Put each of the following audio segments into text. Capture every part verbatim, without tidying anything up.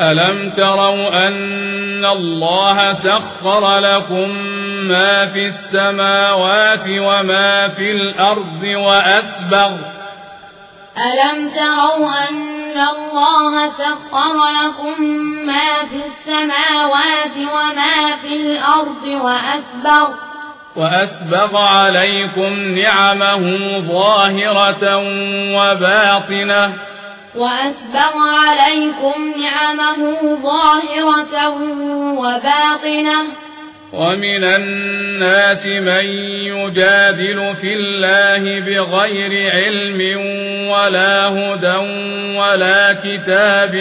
ألم تروا أن الله سخر لكم ما في السماوات وما في الأرض وأسبغ ألم تروا أن الله سخر لكم ما في السماوات وما في الأرض وأسبغ وأسبغ عليكم نعمه ظاهرة وباطنة وأسبغ عليكم نعمه ظاهرة وباطنة ومن الناس من يجادل في الله بغير علم ولا هدى ولا كتاب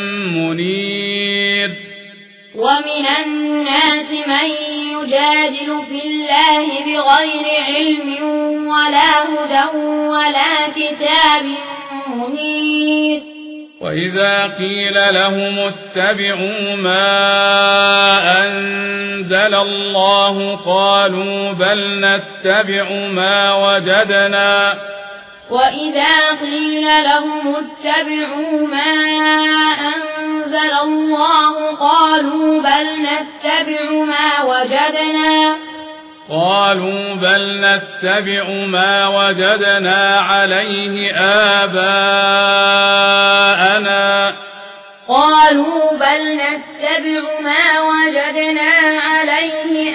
منير ومن الناس من يجادل في الله بغير علم ولا هدى ولا كتاب منير وإذا قيل لهم اتبعوا ما أنزل الله قالوا بل نتبع ما وجدنا وإذا قيل لهم اتبعوا ما أنزل الله قالوا بل نتبع ما وجدنا قالوا بل نتبع ما وجدنا عليه آباءنا قالوا بل نتبع ما وجدنا عليه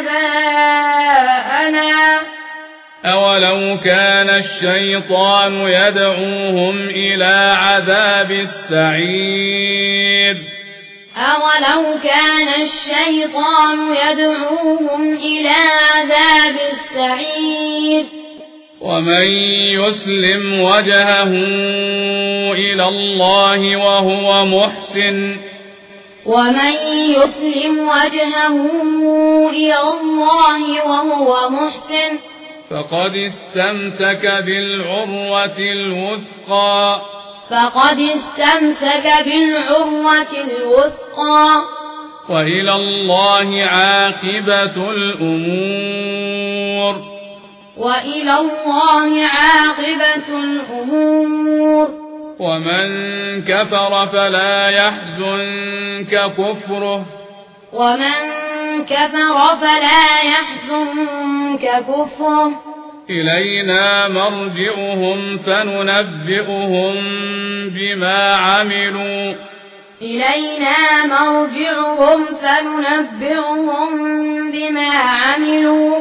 آباءنا أولو كان الشيطان يدعوهم إلى عذاب السعير أولو كان الشيطان يدعوهم إلى عذاب السعير ومن يسلم وجهه إلى الله وهو محسن ومن يسلم وجهه إلى الله وهو محسن فقد استمسك بالعروة الوثقى فقد استمسك بالعروة الوثقى وإلى الله عاقبة الأمور وإلى الله عاقبة الأمور ومن كفر فلا يحزنك كفره ومن كفر فلا يحزنك كفره إلينا مرجعهم فننبئهم بما عملوا إلينا مرجعهم فننبئهم بما عملوا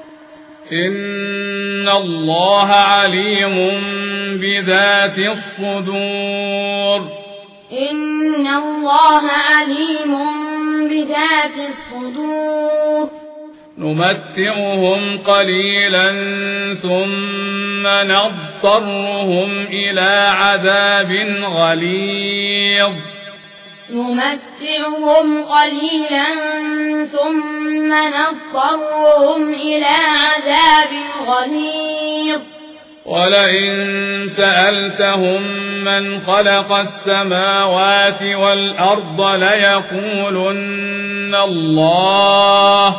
إن الله عليم بذات الصدور إن الله عليم بذات الصدور نمتعهم قليلا ثم نضطرهم إلى عذاب غليظ نمتعهم قليلا ثم نضطرهم إلى عذاب غليظ ولئن سألتهم من خلق السماوات والأرض ليقولن الله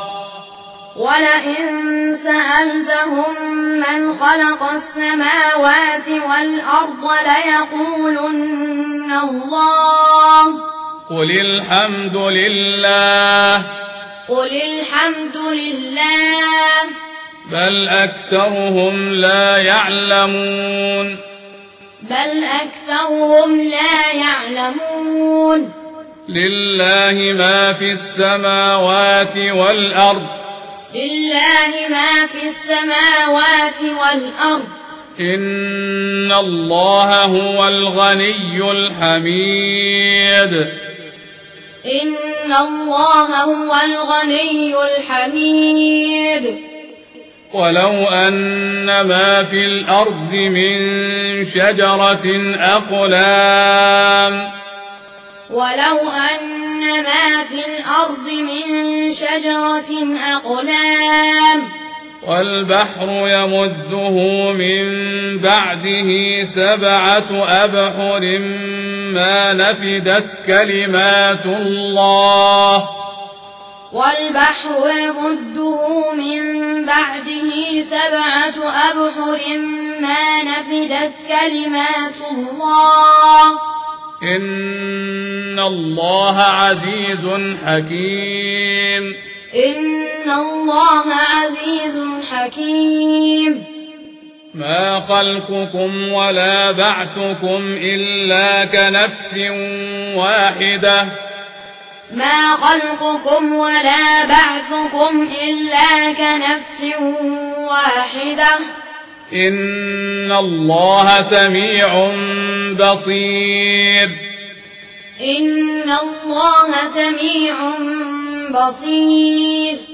ولئن سألتهم من خلق السماوات والأرض ليقولن الله قل الحمد لله قل الحمد لله بل أكثرهم لا يعلمون بل أكثرهم لا يعلمون لله ما في السماوات والأرض لله ما في السماوات والأرض إن الله هو الغني الحميد إن الله هو الغني الحميد ولو أن ما في الأرض من شجرة أقلام ولو أن ما في الأرض من شجرة أقلام والبحر يمده من بعده سبعة أبحر ما نفدت كلمات الله والبحر يمده من بعده سبعة أبحر ما نفدت كلمات الله إن الله عزيز حكيم إن الله عزيز حكيم ما خلقكم ولا بعثكم إلا كنفس واحدة ما خلقكم ولا بعثكم إلا كنفس واحدة إن الله سميع بصير إن الله سميع بصير